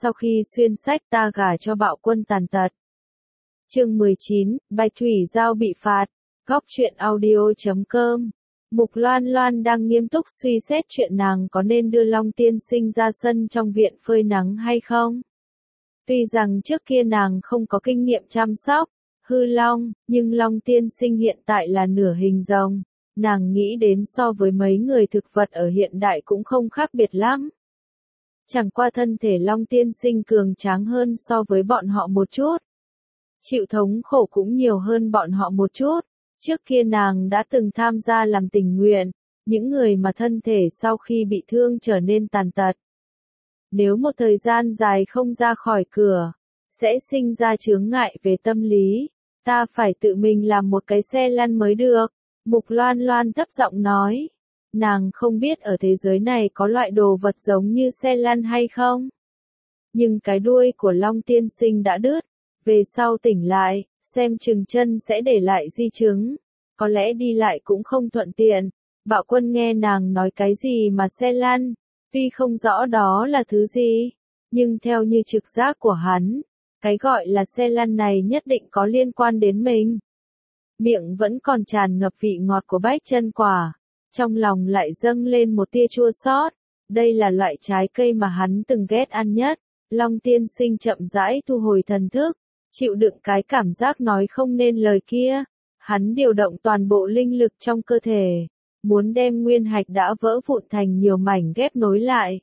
Sau khi xuyên sách ta gả cho bạo quân tàn tật. Chương 19, Bạch Thủy Giao bị phạt. Góc truyện audio.com. Mục Loan Loan đang nghiêm túc suy xét chuyện nàng có nên đưa Long Tiên Sinh ra sân trong viện phơi nắng hay không. Tuy rằng trước kia nàng không có kinh nghiệm chăm sóc hư long, nhưng Long Tiên Sinh hiện tại là nửa hình rồng, nàng nghĩ đến so với mấy người thực vật ở hiện đại cũng không khác biệt lắm. Chẳng qua thân thể Long Tiên Sinh cường tráng hơn so với bọn họ một chút. Chịu thống khổ cũng nhiều hơn bọn họ một chút. Trước kia nàng đã từng tham gia làm tình nguyện, những người mà thân thể sau khi bị thương trở nên tàn tật. Nếu một thời gian dài không ra khỏi cửa, sẽ sinh ra chướng ngại về tâm lý, ta phải tự mình làm một cái xe lăn mới được. Mục Loan Loan thấp giọng nói, nàng không biết ở thế giới này có loại đồ vật giống như xe lăn hay không. Nhưng cái đuôi của Long Tiên Sinh đã đứt, về sau tỉnh lại, xem chừng chân sẽ để lại di chứng, có lẽ đi lại cũng không thuận tiện. Bạo Quân nghe nàng nói cái gì mà xe lăn, tuy không rõ đó là thứ gì, nhưng theo như trực giác của hắn, cái gọi là xe lăn này nhất định có liên quan đến mình. Miệng vẫn còn tràn ngập vị ngọt của bách chân quả, trong lòng lại dâng lên một tia chua xót. Đây là loại trái cây mà hắn từng ghét ăn nhất. Long Tiên Sinh chậm rãi thu hồi thần thức, chịu đựng cái cảm giác nói không nên lời kia. Hắn điều động toàn bộ linh lực trong cơ thể, muốn đem nguyên hạch đã vỡ vụn thành nhiều mảnh ghép nối lại.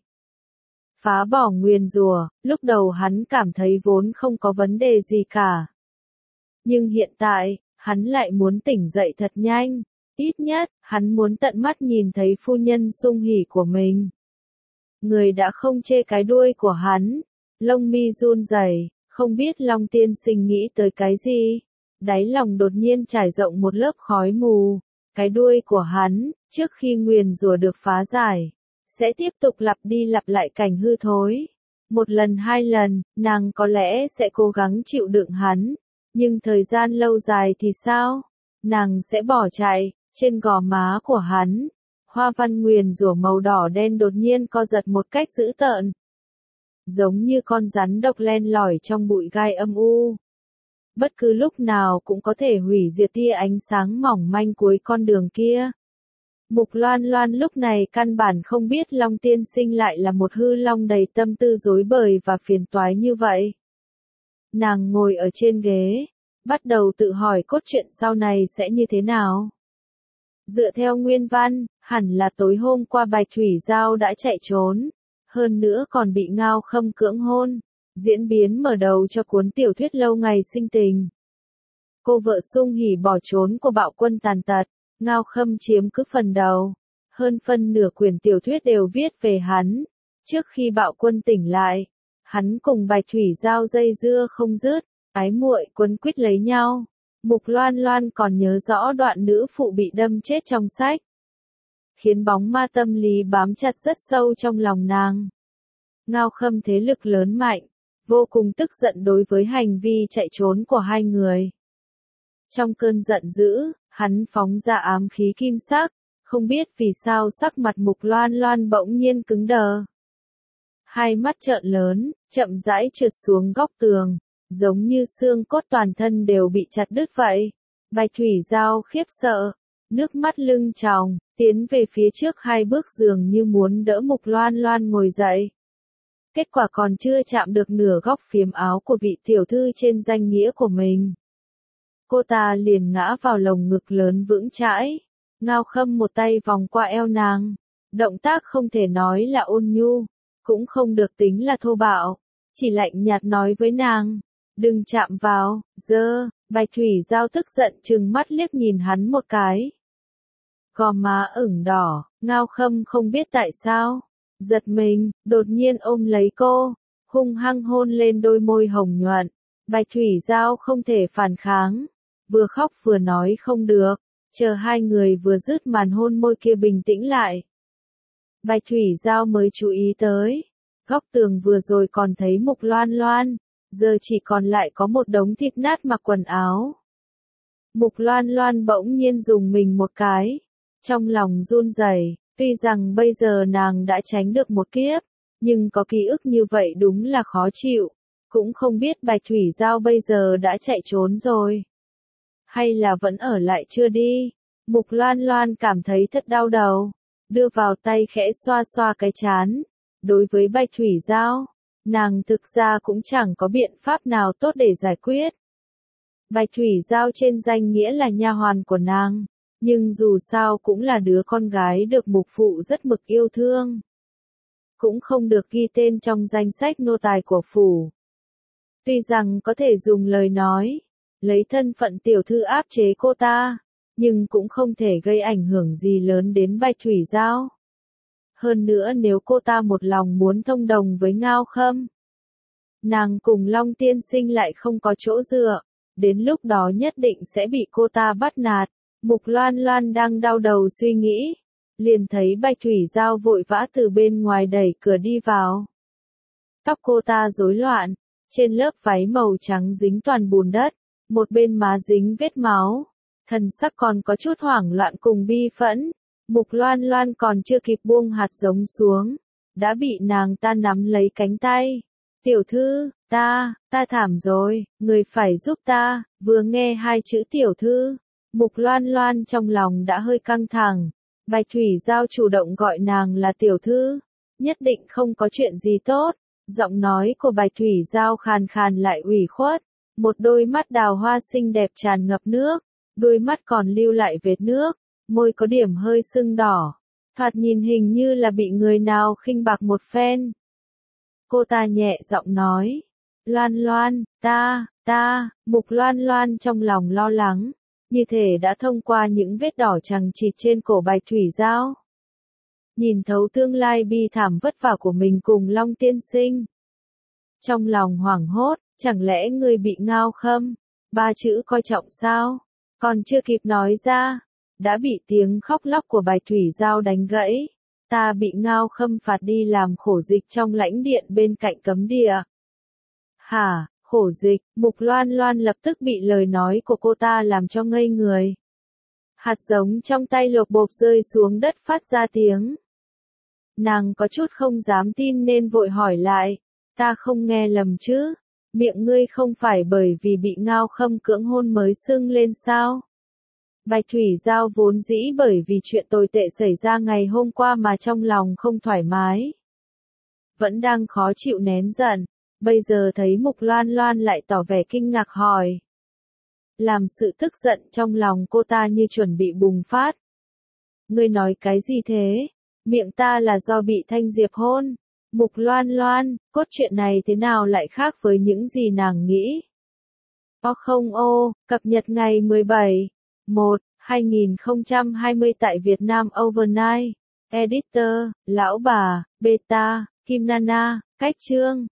Phá bỏ nguyền rủa, lúc đầu hắn cảm thấy vốn không có vấn đề gì cả. Nhưng hiện tại, hắn lại muốn tỉnh dậy thật nhanh, ít nhất, hắn muốn tận mắt nhìn thấy phu nhân sung hỉ của mình. Người đã không chê cái đuôi của hắn, lông mi run rẩy, không biết Long Tiên Sinh nghĩ tới cái gì. Đáy lòng đột nhiên trải rộng một lớp khói mù, cái đuôi của hắn, trước khi nguyền rủa được phá giải, sẽ tiếp tục lặp đi lặp lại cảnh hư thối. Một lần hai lần, nàng có lẽ sẽ cố gắng chịu đựng hắn, nhưng thời gian lâu dài thì sao? Nàng sẽ bỏ chạy. Trên gò má của hắn, hoa văn nguyền rủa màu đỏ đen đột nhiên co giật một cách dữ tợn. Giống như con rắn độc len lỏi trong bụi gai âm u. Bất cứ lúc nào cũng có thể hủy diệt tia ánh sáng mỏng manh cuối con đường kia. Mục Loan Loan lúc này căn bản không biết Long Tiên Sinh lại là một hư long đầy tâm tư rối bời và phiền toái như vậy. Nàng ngồi ở trên ghế, bắt đầu tự hỏi cốt truyện sau này sẽ như thế nào. Dựa theo nguyên văn, hẳn là tối hôm qua Bạch Thủy Giao đã chạy trốn, hơn nữa còn bị Ngao Khâm cưỡng hôn. Diễn biến mở đầu cho cuốn tiểu thuyết lâu ngày sinh tình. Cô vợ sung hỉ bỏ trốn của bạo quân tàn tật, Ngao Khâm chiếm cứ phần đầu. Hơn phân nửa quyển tiểu thuyết đều viết về hắn. Trước khi bạo quân tỉnh lại, hắn cùng Bạch Thủy Giao dây dưa không dứt, ái muội quấn quýt lấy nhau. Mục Loan Loan còn nhớ rõ đoạn nữ phụ bị đâm chết trong sách, khiến bóng ma tâm lý bám chặt rất sâu trong lòng nàng. Ngao Khâm thế lực lớn mạnh, vô cùng tức giận đối với hành vi chạy trốn của hai người. Trong cơn giận dữ, hắn phóng ra ám khí kim sắc, không biết vì sao sắc mặt Mục Loan Loan bỗng nhiên cứng đờ. Hai mắt trợn lớn, chậm rãi trượt xuống góc tường, giống như xương cốt toàn thân đều bị chặt đứt vậy. Bạch Thủy Giao khiếp sợ, nước mắt lưng tròng, tiến về phía trước hai bước dường như muốn đỡ Mục Loan Loan ngồi dậy. Kết quả còn chưa chạm được nửa góc phiếm áo của vị tiểu thư trên danh nghĩa của mình. Cô ta liền ngã vào lồng ngực lớn vững chãi. Ngao Khâm một tay vòng qua eo nàng. Động tác không thể nói là ôn nhu, cũng không được tính là thô bạo. Chỉ lạnh nhạt nói với nàng, đừng chạm vào, dơ. Bạch Thủy Giao tức giận trừng mắt liếc nhìn hắn một cái. Gò má ửng đỏ, Ngao Khâm không biết tại sao. Giật mình, đột nhiên ôm lấy cô, hung hăng hôn lên đôi môi hồng nhuận. Bạch Thủy Giao không thể phản kháng, vừa khóc vừa nói không được, chờ hai người vừa dứt màn hôn môi kia bình tĩnh lại. Bạch Thủy Giao mới chú ý tới, góc tường vừa rồi còn thấy Mục Loan Loan, giờ chỉ còn lại có một đống thịt nát mặc quần áo. Mục Loan Loan bỗng nhiên dùng mình một cái, trong lòng run rẩy. Tuy rằng bây giờ nàng đã tránh được một kiếp, Nhưng có ký ức như vậy đúng là khó chịu. Cũng không biết Bạch Thủy Giao bây giờ đã chạy trốn rồi. Hay là vẫn ở lại chưa đi. Mục Loan Loan cảm thấy thật đau đầu. Đưa vào tay khẽ xoa xoa cái trán. Đối với Bạch Thủy Giao, nàng thực ra cũng chẳng có biện pháp nào tốt để giải quyết. Bạch Thủy Giao trên danh nghĩa là nha hoàn của nàng, nhưng dù sao cũng là đứa con gái được mục phụ rất mực yêu thương. Cũng không được ghi tên trong danh sách nô tài của phủ. Tuy rằng có thể dùng lời nói, lấy thân phận tiểu thư áp chế cô ta, nhưng cũng không thể gây ảnh hưởng gì lớn đến Bạch Thủy Giao. Hơn nữa nếu cô ta một lòng muốn thông đồng với Ngao Khâm, nàng cùng Long Tiên Sinh lại không có chỗ dựa, đến lúc đó nhất định sẽ bị cô ta bắt nạt. Mục Loan Loan đang đau đầu suy nghĩ, liền thấy Bạch Thủy Giao vội vã từ bên ngoài đẩy cửa đi vào. Tóc cô ta rối loạn, trên lớp váy màu trắng dính toàn bùn đất, một bên má dính vết máu, thần sắc còn có chút hoảng loạn cùng bi phẫn. Mục Loan Loan còn chưa kịp buông hạt giống xuống, đã bị nàng ta nắm lấy cánh tay. Tiểu thư, ta thảm rồi, người phải giúp ta. Vừa nghe hai chữ tiểu thư, Mục Loan Loan trong lòng đã hơi căng thẳng. Bạch Thủy Giao chủ động gọi nàng là tiểu thư, nhất định không có chuyện gì tốt. Giọng nói của Bạch Thủy Giao khàn khàn lại ủy khuất, một đôi mắt đào hoa xinh đẹp tràn ngập nước, đôi mắt còn lưu lại vệt nước, môi có điểm hơi sưng đỏ, thoạt nhìn hình như là bị người nào khinh bạc một phen. Cô ta nhẹ giọng nói, Loan Loan, Mục Loan Loan trong lòng lo lắng, như thể đã thông qua những vết đỏ chằng chịt trên cổ Bạch Thủy Giao. Nhìn thấu tương lai bi thảm vất vả của mình cùng Long Tiên Sinh. Trong lòng hoảng hốt, chẳng lẽ người bị Ngao Khâm, ba chữ coi trọng sao? Còn chưa kịp nói ra, đã bị tiếng khóc lóc của Bạch Thủy Giao đánh gãy. Ta bị Ngao Khâm phạt đi làm khổ dịch trong lãnh điện bên cạnh cấm địa. Hả, khổ dịch? Mục Loan Loan lập tức bị lời nói của cô ta làm cho ngây người. Hạt giống trong tay lộp bộp rơi xuống đất phát ra tiếng. Nàng có chút không dám tin nên vội hỏi lại, ta không nghe lầm chứ? Miệng ngươi không phải bởi vì bị Ngao Khâm cưỡng hôn mới sưng lên sao? Bạch Thủy Giao vốn dĩ bởi vì chuyện tồi tệ xảy ra ngày hôm qua mà trong lòng không thoải mái. Vẫn đang khó chịu nén giận, bây giờ thấy Mục Loan Loan lại tỏ vẻ kinh ngạc hỏi. Làm sự tức giận trong lòng cô ta như chuẩn bị bùng phát. Ngươi nói cái gì thế? Miệng ta là do bị Thanh Diệp hôn. Mục Loan Loan, cốt truyện này thế nào lại khác với những gì nàng nghĩ? Cập nhật ngày 17/1/2020 tại Việt Nam Overnight. Editor, Lão Bà, Beta, Kim Nana, Cách Chương.